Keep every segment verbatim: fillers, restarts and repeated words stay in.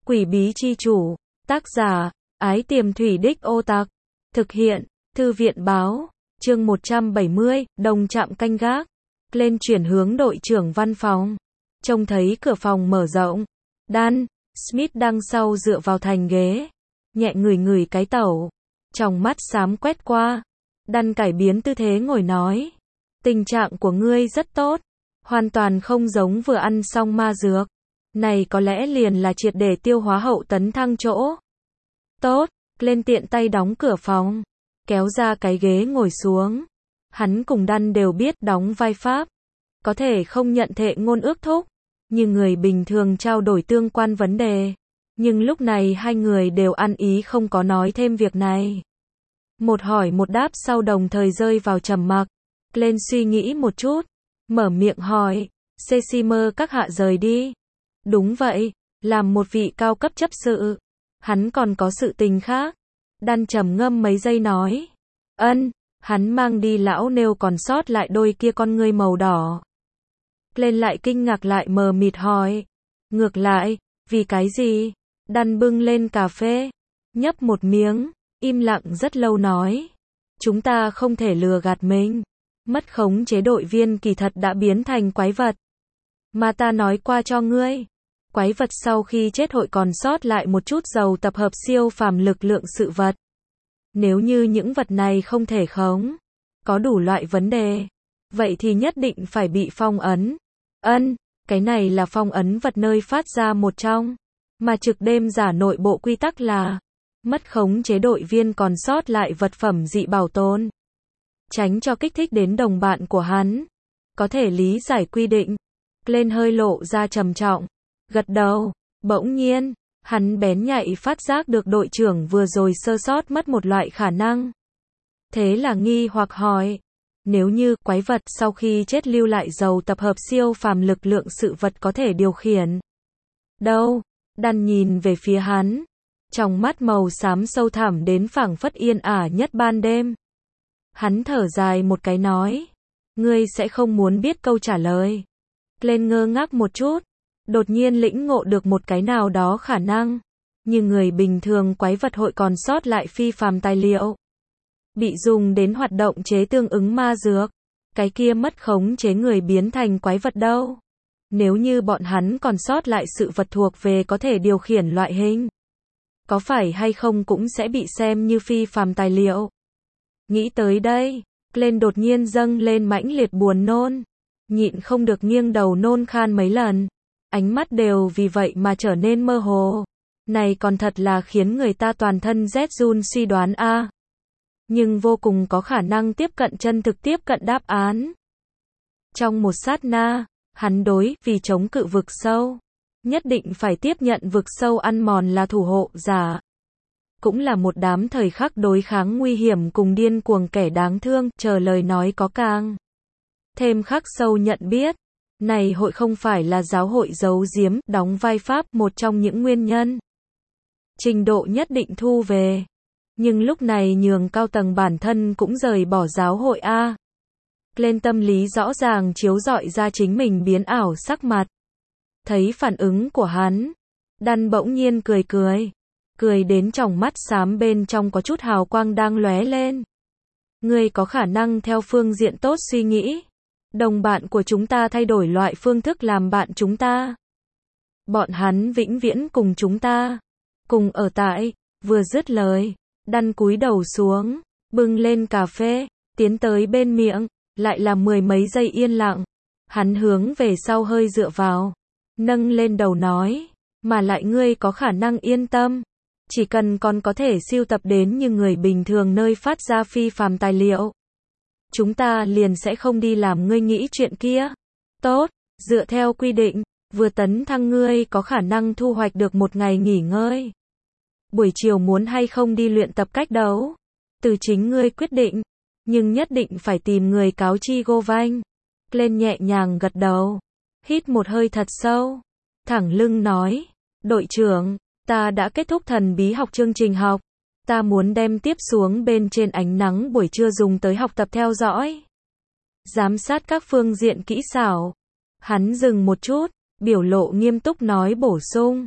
Quỷ bí chi chủ, tác giả, Ái Tiềm Thủy Đích Ô Tặc, thực hiện, Thư viện Báo, chương một trăm bảy mươi, đồng trạm canh gác, lên chuyển hướng đội trưởng văn phòng, trông thấy cửa phòng mở rộng, Dan, Smith đằng sau dựa vào thành ghế, nhẹ ngửi ngửi cái tẩu, trong mắt xám quét qua, Dan cải biến tư thế ngồi nói, tình trạng của ngươi rất tốt, hoàn toàn không giống vừa ăn xong ma dược. Này có lẽ liền là triệt để tiêu hóa hậu tấn thăng chỗ. Tốt, lên tiện tay đóng cửa phòng, kéo ra cái ghế ngồi xuống. Hắn cùng Dan đều biết đóng vai Pháp, có thể không nhận thệ ngôn ước thúc, như người bình thường trao đổi tương quan vấn đề. Nhưng lúc này hai người đều ăn ý không có nói thêm việc này. Một hỏi một đáp sau đồng thời rơi vào trầm mặc. Lên suy nghĩ một chút, mở miệng hỏi, Cecimer các hạ rời đi. Đúng vậy, làm một vị cao cấp chấp sự. Hắn còn có sự tình khác. Dan trầm ngâm mấy giây nói. Ân, hắn mang đi lão nêu còn sót lại đôi kia con ngươi màu đỏ. Lên lại kinh ngạc lại mờ mịt hỏi. Ngược lại, vì cái gì? Dan bưng lên cà phê, nhấp một miếng, im lặng rất lâu nói. Chúng ta không thể lừa gạt mình. Mất khống chế đội viên kỳ thật đã biến thành quái vật. Mà ta nói qua cho ngươi. Quái vật sau khi chết hội còn sót lại một chút dầu tập hợp siêu phàm lực lượng sự vật. Nếu như những vật này không thể khống, có đủ loại vấn đề, vậy thì nhất định phải bị phong ấn. Ân, cái này là phong ấn vật nơi phát ra một trong, mà trực đêm giả nội bộ quy tắc là mất khống chế đội viên còn sót lại vật phẩm dị bảo tồn. Tránh cho kích thích đến đồng bạn của hắn. Có thể lý giải quy định. Lên hơi lộ ra trầm trọng. Gật đầu, bỗng nhiên, hắn bén nhạy phát giác được đội trưởng vừa rồi sơ sót mất một loại khả năng. Thế là nghi hoặc hỏi, nếu như quái vật sau khi chết lưu lại dầu tập hợp siêu phàm lực lượng sự vật có thể điều khiển. Đâu? Dan nhìn về phía hắn, trong mắt màu xám sâu thẳm đến phảng phất yên ả nhất ban đêm. Hắn thở dài một cái nói, ngươi sẽ không muốn biết câu trả lời. Lên ngơ ngác một chút. Đột nhiên lĩnh ngộ được một cái nào đó khả năng, như người bình thường quái vật hội còn sót lại phi phàm tài liệu, bị dùng đến hoạt động chế tương ứng ma dược, cái kia mất khống chế người biến thành quái vật đâu. Nếu như bọn hắn còn sót lại sự vật thuộc về có thể điều khiển loại hình, có phải hay không cũng sẽ bị xem như phi phàm tài liệu. Nghĩ tới đây, lên đột nhiên dâng lên mãnh liệt buồn nôn, nhịn không được nghiêng đầu nôn khan mấy lần. Ánh mắt đều vì vậy mà trở nên mơ hồ. Này còn thật là khiến người ta toàn thân rét run suy đoán a. À. Nhưng vô cùng có khả năng tiếp cận chân thực tiếp cận đáp án. Trong một sát na, hắn đối vì chống cự vực sâu. Nhất định phải tiếp nhận vực sâu ăn mòn là thủ hộ giả. Cũng là một đám thời khắc đối kháng nguy hiểm cùng điên cuồng kẻ đáng thương, chờ lời nói có càng thêm khắc sâu nhận biết. Này hội không phải là giáo hội giấu giếm, đóng vai Pháp một trong những nguyên nhân. Trình độ nhất định thu về. Nhưng lúc này nhường cao tầng bản thân cũng rời bỏ giáo hội A. Lên tâm lý rõ ràng chiếu rọi ra chính mình biến ảo sắc mặt. Thấy phản ứng của hắn. Dan bỗng nhiên cười cười. Cười đến tròng mắt xám bên trong có chút hào quang đang lóe lên. Ngươi có khả năng theo phương diện tốt suy nghĩ. Đồng bạn của chúng ta thay đổi loại phương thức làm bạn chúng ta. Bọn hắn vĩnh viễn cùng chúng ta. Cùng ở tại, vừa dứt lời, Dan cúi đầu xuống, bưng lên cà phê, tiến tới bên miệng, lại là mười mấy giây yên lặng. Hắn hướng về sau hơi dựa vào, nâng lên đầu nói, mà lại ngươi có khả năng yên tâm. Chỉ cần còn có thể sưu tập đến như người bình thường nơi phát ra phi phàm tài liệu. Chúng ta liền sẽ không đi làm ngươi nghĩ chuyện kia. Tốt, dựa theo quy định, vừa tấn thăng ngươi có khả năng thu hoạch được một ngày nghỉ ngơi. Buổi chiều muốn hay không đi luyện tập cách đấu, từ chính ngươi quyết định, nhưng nhất định phải tìm người cáo chi Govanh. Lên nhẹ nhàng gật đầu, hít một hơi thật sâu, thẳng lưng nói, đội trưởng, ta đã kết thúc thần bí học chương trình học. Ta muốn đem tiếp xuống bên trên ánh nắng buổi trưa dùng tới học tập theo dõi. Giám sát các phương diện kỹ xảo. Hắn dừng một chút, biểu lộ nghiêm túc nói bổ sung.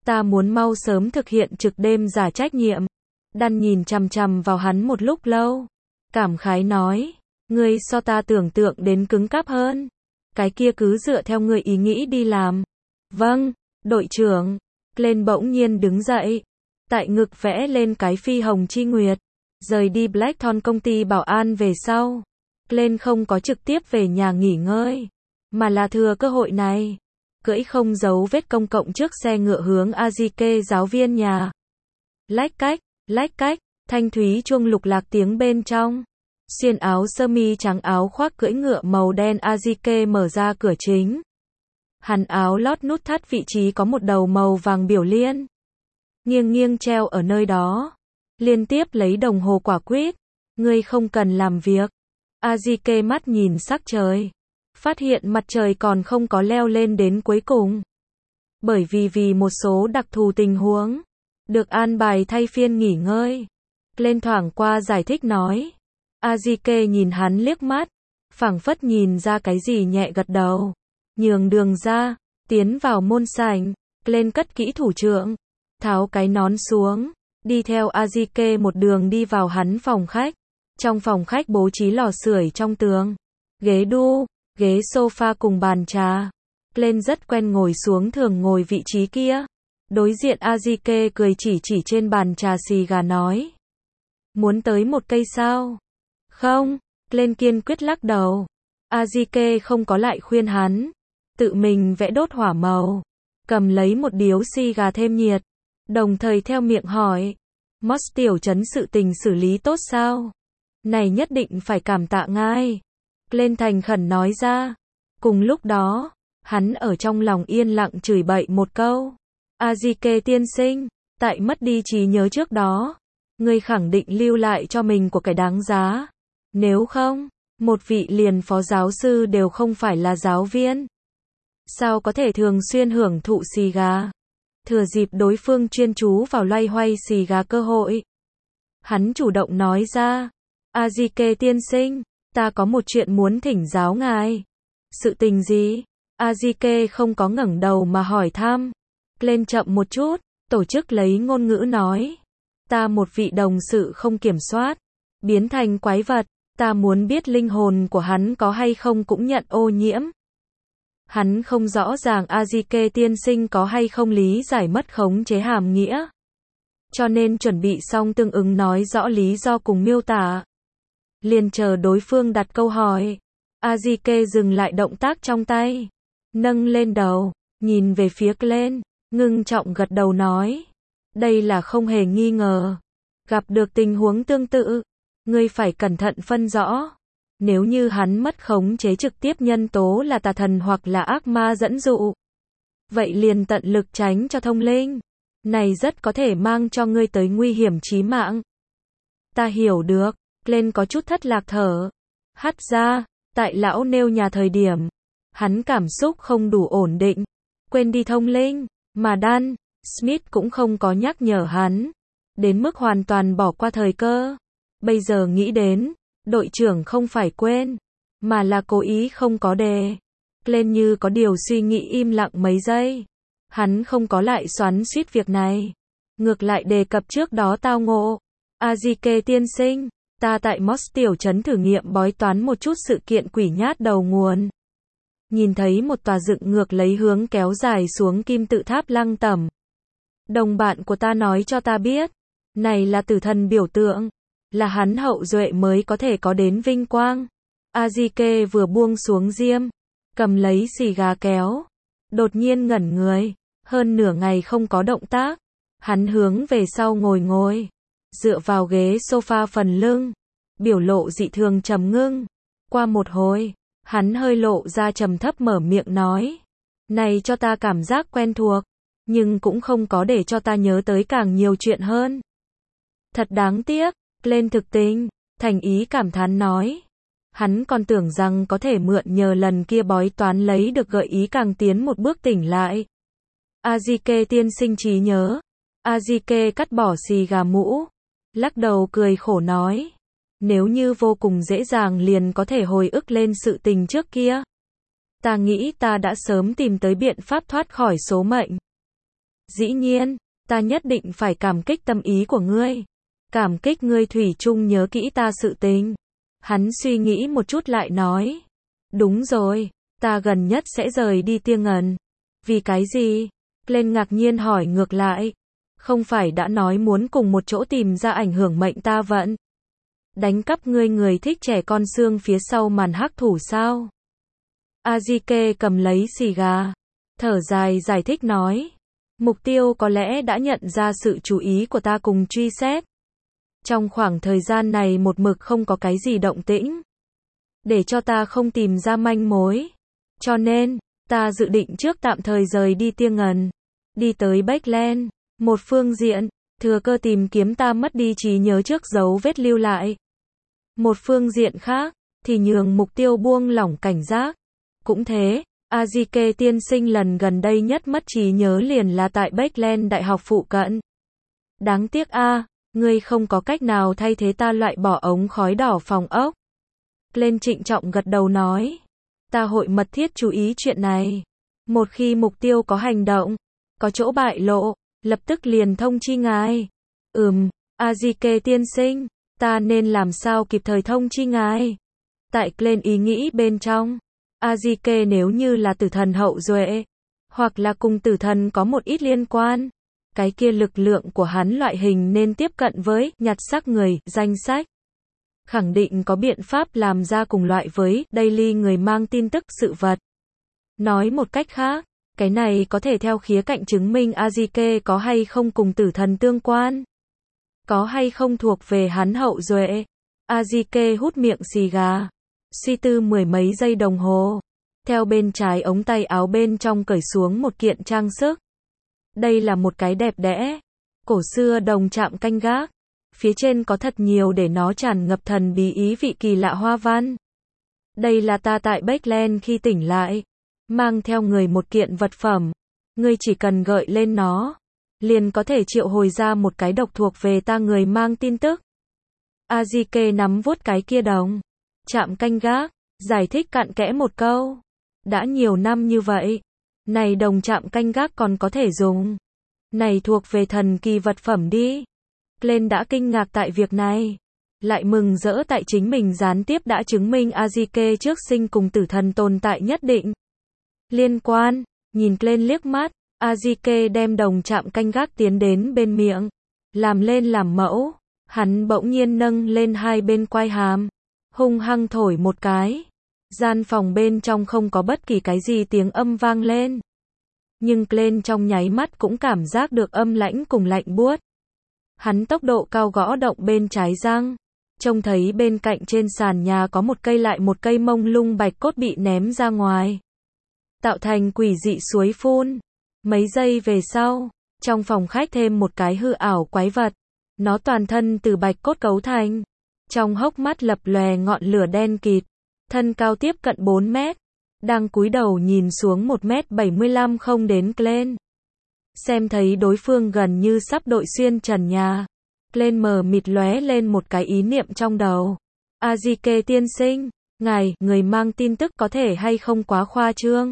Ta muốn mau sớm thực hiện trực đêm giả trách nhiệm. Đan nhìn chằm chằm vào hắn một lúc lâu. Cảm khái nói. Ngươi so ta tưởng tượng đến cứng cáp hơn. Cái kia cứ dựa theo ngươi ý nghĩ đi làm. Vâng, đội trưởng. Glenn bỗng nhiên đứng dậy. Tại ngực vẽ lên cái phi hồng chi nguyệt. Rời đi Blackthorn công ty bảo an về sau. Glenn không có trực tiếp về nhà nghỉ ngơi. Mà là thừa cơ hội này. Cưỡi không giấu vết công cộng trước xe ngựa hướng Azike giáo viên nhà. Lách cách, lách cách, thanh thúy chuông lục lạc tiếng bên trong. Xuyên áo sơ mi trắng áo khoác cưỡi ngựa màu đen Azike mở ra cửa chính. Hắn áo lót nút thắt vị trí có một đầu màu vàng biểu liên. Nghiêng nghiêng treo ở nơi đó. Liên tiếp lấy đồng hồ quả quýt. Ngươi không cần làm việc. Azike mắt nhìn sắc trời. Phát hiện mặt trời còn không có leo lên đến cuối cùng. Bởi vì vì một số đặc thù tình huống. Được an bài thay phiên nghỉ ngơi. Lên thoảng qua giải thích nói. Azike nhìn hắn liếc mắt. Phảng phất nhìn ra cái gì nhẹ gật đầu. Nhường đường ra. Tiến vào môn sảnh. Lên cất kỹ thủ trưởng. Tháo cái nón xuống. Đi theo Azike một đường đi vào hắn phòng khách. Trong phòng khách bố trí lò sưởi trong tường. Ghế đu. Ghế sofa cùng bàn trà. Lên rất quen ngồi xuống thường ngồi vị trí kia. Đối diện Azike cười chỉ chỉ trên bàn trà xì gà nói. Muốn tới một cây sao? Không, lên kiên quyết lắc đầu. Azike không có lại khuyên hắn. Tự mình vẽ đốt hỏa màu. Cầm lấy một điếu xì gà thêm nhiệt. Đồng thời theo miệng hỏi. Moss tiểu trấn sự tình xử lý tốt sao? Này nhất định phải cảm tạ ngài. Lên thành khẩn nói ra. Cùng lúc đó, hắn ở trong lòng yên lặng chửi bậy một câu. Azike tiên sinh, tại mất đi trí nhớ trước đó, ngươi khẳng định lưu lại cho mình của cái đáng giá. Nếu không, một vị liền phó giáo sư đều không phải là giáo viên. Sao có thể thường xuyên hưởng thụ xì gà? Thừa dịp đối phương chuyên chú vào loay hoay xì gà cơ hội. Hắn chủ động nói ra. Azike tiên sinh, ta có một chuyện muốn thỉnh giáo ngài. Sự tình gì? Azike không có ngẩng đầu mà hỏi thăm. Lên chậm một chút, tổ chức lấy ngôn ngữ nói. Ta một vị đồng sự không kiểm soát. Biến thành quái vật. Ta muốn biết linh hồn của hắn có hay không cũng nhận ô nhiễm. Hắn không rõ ràng Azike tiên sinh có hay không lý giải mất khống chế hàm nghĩa. Cho nên chuẩn bị xong tương ứng nói rõ lý do cùng miêu tả. Liền chờ đối phương đặt câu hỏi. Azike dừng lại động tác trong tay. Nâng lên đầu, nhìn về phía Glenn, ngưng trọng gật đầu nói. Đây là không hề nghi ngờ. Gặp được tình huống tương tự, ngươi phải cẩn thận phân rõ. Nếu như hắn mất khống chế trực tiếp nhân tố là tà thần hoặc là ác ma dẫn dụ. Vậy liền tận lực tránh cho thông linh. Này rất có thể mang cho ngươi tới nguy hiểm chí mạng. Ta hiểu được. Glenn có chút thất lạc thở. Hắt ra, tại lão nêu nhà thời điểm. Hắn cảm xúc không đủ ổn định. Quên đi thông linh. Mà Dan Smith cũng không có nhắc nhở hắn. Đến mức hoàn toàn bỏ qua thời cơ. Bây giờ nghĩ đến. Đội trưởng không phải quên. Mà là cố ý không có đề. Glenn như có điều suy nghĩ im lặng mấy giây. Hắn không có lại xoắn xuýt việc này. Ngược lại đề cập trước đó tao ngộ. Azike tiên sinh. Ta tại Moss tiểu trấn thử nghiệm bói toán một chút sự kiện quỷ nhát đầu nguồn. Nhìn thấy một tòa dựng ngược lấy hướng kéo dài xuống kim tự tháp lăng tẩm. Đồng bạn của ta nói cho ta biết. Này là tử thần biểu tượng. Là hắn hậu duệ mới có thể có đến vinh quang. Azike vừa buông xuống diêm. Cầm lấy xì gà kéo. Đột nhiên ngẩn người. Hơn nửa ngày không có động tác. Hắn hướng về sau ngồi ngồi. Dựa vào ghế sofa phần lưng. Biểu lộ dị thường trầm ngưng. Qua một hồi. Hắn hơi lộ ra trầm thấp mở miệng nói. Này cho ta cảm giác quen thuộc. Nhưng cũng không có để cho ta nhớ tới càng nhiều chuyện hơn. Thật đáng tiếc. Lên thực tình. Thành ý cảm thán nói. Hắn còn tưởng rằng có thể mượn nhờ lần kia bói toán lấy được gợi ý càng tiến một bước tỉnh lại. Azike tiên sinh trí nhớ. Azike cắt bỏ xì gà mũ. Lắc đầu cười khổ nói. Nếu như vô cùng dễ dàng liền có thể hồi ức lên sự tình trước kia. Ta nghĩ ta đã sớm tìm tới biện pháp thoát khỏi số mệnh. Dĩ nhiên, ta nhất định phải cảm kích tâm ý của ngươi. Cảm kích ngươi thủy chung nhớ kỹ ta sự tình. Hắn suy nghĩ một chút lại nói. Đúng rồi, ta gần nhất sẽ rời đi Tia Ngần. Vì cái gì? Lên ngạc nhiên hỏi ngược lại. Không phải đã nói muốn cùng một chỗ tìm ra ảnh hưởng mệnh ta vận. Đánh cắp ngươi người thích trẻ con xương phía sau màn hắc thủ sao? Azike cầm lấy xì gà. Thở dài giải thích nói. Mục tiêu có lẽ đã nhận ra sự chú ý của ta cùng truy xét. Trong khoảng thời gian này một mực không có cái gì động tĩnh. Để cho ta không tìm ra manh mối. Cho nên, ta dự định trước tạm thời rời đi Tia Ngần. Đi tới Backland. Một phương diện, thừa cơ tìm kiếm ta mất đi trí nhớ trước dấu vết lưu lại. Một phương diện khác, thì nhường mục tiêu buông lỏng cảnh giác. Cũng thế, Azike tiên sinh lần gần đây nhất mất trí nhớ liền là tại Backland Đại học phụ cận. Đáng tiếc a, à, ngươi không có cách nào thay thế ta loại bỏ ống khói đỏ phòng ốc. Lên trịnh trọng gật đầu nói. Ta hội mật thiết chú ý chuyện này. Một khi mục tiêu có hành động, có chỗ bại lộ, lập tức liền thông chi ngài. Ừm, Azike tiên sinh, ta nên làm sao kịp thời thông chi ngài? Tại Glenn ý nghĩ bên trong, Azike nếu như là tử thần hậu duệ, hoặc là cùng tử thần có một ít liên quan, cái kia lực lượng của hắn loại hình nên tiếp cận với nhặt xác người, danh sách. Khẳng định có biện pháp làm ra cùng loại với Daily người mang tin tức sự vật. Nói một cách khác, cái này có thể theo khía cạnh chứng minh Azike có hay không cùng tử thần tương quan. Có hay không thuộc về hắn hậu duệ. Azike hút miệng xì gà. Suy tư mười mấy giây đồng hồ. Theo bên trái ống tay áo bên trong cởi xuống một kiện trang sức. Đây là một cái đẹp đẽ. Cổ xưa đồng chạm canh gác. Phía trên có thật nhiều để nó tràn ngập thần bí ý vị kỳ lạ hoa văn. Đây là ta tại Backland khi tỉnh lại. Mang theo người một kiện vật phẩm. Ngươi chỉ cần gợi lên nó. Liền có thể triệu hồi ra một cái độc thuộc về ta người mang tin tức. Azike nắm vuốt cái kia đồng. Chạm canh gác. Giải thích cặn kẽ một câu. Đã nhiều năm như vậy. Này đồng chạm canh gác còn có thể dùng. Này thuộc về thần kỳ vật phẩm đi. Glenn đã kinh ngạc tại việc này. Lại mừng rỡ tại chính mình gián tiếp đã chứng minh Azike trước sinh cùng tử thần tồn tại nhất định. Liên quan, nhìn Glenn liếc mắt, Azike đem đồng chạm canh gác tiến đến bên miệng. Làm lên làm mẫu, hắn bỗng nhiên nâng lên hai bên quai hàm. Hung hăng thổi một cái. Gian phòng bên trong không có bất kỳ cái gì tiếng âm vang lên. Nhưng Glenn trong nháy mắt cũng cảm giác được âm lãnh cùng lạnh buốt. Hắn tốc độ cao gõ động bên trái răng. Trông thấy bên cạnh trên sàn nhà có một cây lại một cây mông lung bạch cốt bị ném ra ngoài. Tạo thành quỷ dị suối phun. Mấy giây về sau, trong phòng khách thêm một cái hư ảo quái vật. Nó toàn thân từ bạch cốt cấu thành. Trong hốc mắt lập lòe ngọn lửa đen kịt. Thân cao tiếp cận bốn mét. Đang cúi đầu nhìn xuống một mét bảy mươi lăm không đến Glenn. Xem thấy đối phương gần như sắp đội xuyên trần nhà. Glenn mờ mịt lóe lên một cái ý niệm trong đầu. Azike tiên sinh, ngài, người mang tin tức có thể hay không quá khoa trương.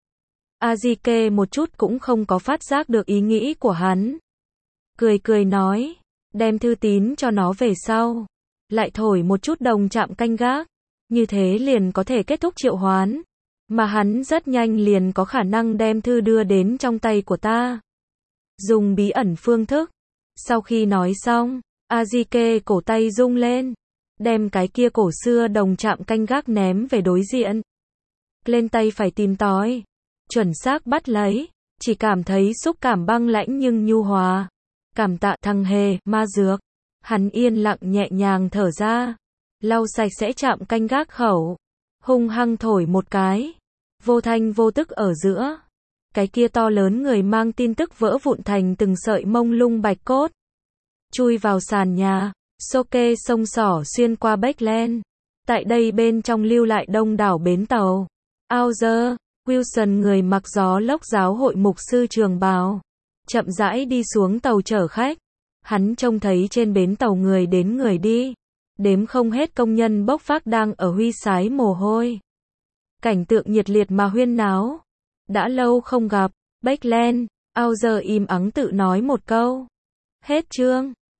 Azike một chút cũng không có phát giác được ý nghĩ của hắn. Cười cười nói, đem thư tín cho nó về sau. Lại thổi một chút đồng chạm canh gác. Như thế liền có thể kết thúc triệu hoán. Mà hắn rất nhanh liền có khả năng đem thư đưa đến trong tay của ta. Dùng bí ẩn phương thức. Sau khi nói xong, Azike cổ tay rung lên. Đem cái kia cổ xưa đồng chạm canh gác ném về đối diện. Lên tay phải tìm tòi. Chuẩn xác bắt lấy. Chỉ cảm thấy xúc cảm băng lãnh nhưng nhu hòa. Cảm tạ thằng hề, ma dược. Hắn yên lặng nhẹ nhàng thở ra. Lau sạch sẽ chạm canh gác khẩu. Hung hăng thổi một cái. Vô thanh vô tức ở giữa. Cái kia to lớn người mang tin tức vỡ vụn thành từng sợi mông lung bạch cốt. Chui vào sàn nhà. Soke sông sỏ xuyên qua Backland. Tại đây bên trong lưu lại đông đảo bến tàu. Auger, Wilson người mặc gió lốc giáo hội mục sư trường bào. Chậm rãi đi xuống tàu chở khách. Hắn trông thấy trên bến tàu người đến người đi. Đếm không hết công nhân bốc vác đang ở huy sái mồ hôi. Cảnh tượng nhiệt liệt mà huyên náo. Đã lâu không gặp, Backland, Ao giờ im ắng tự nói một câu. Hết chương.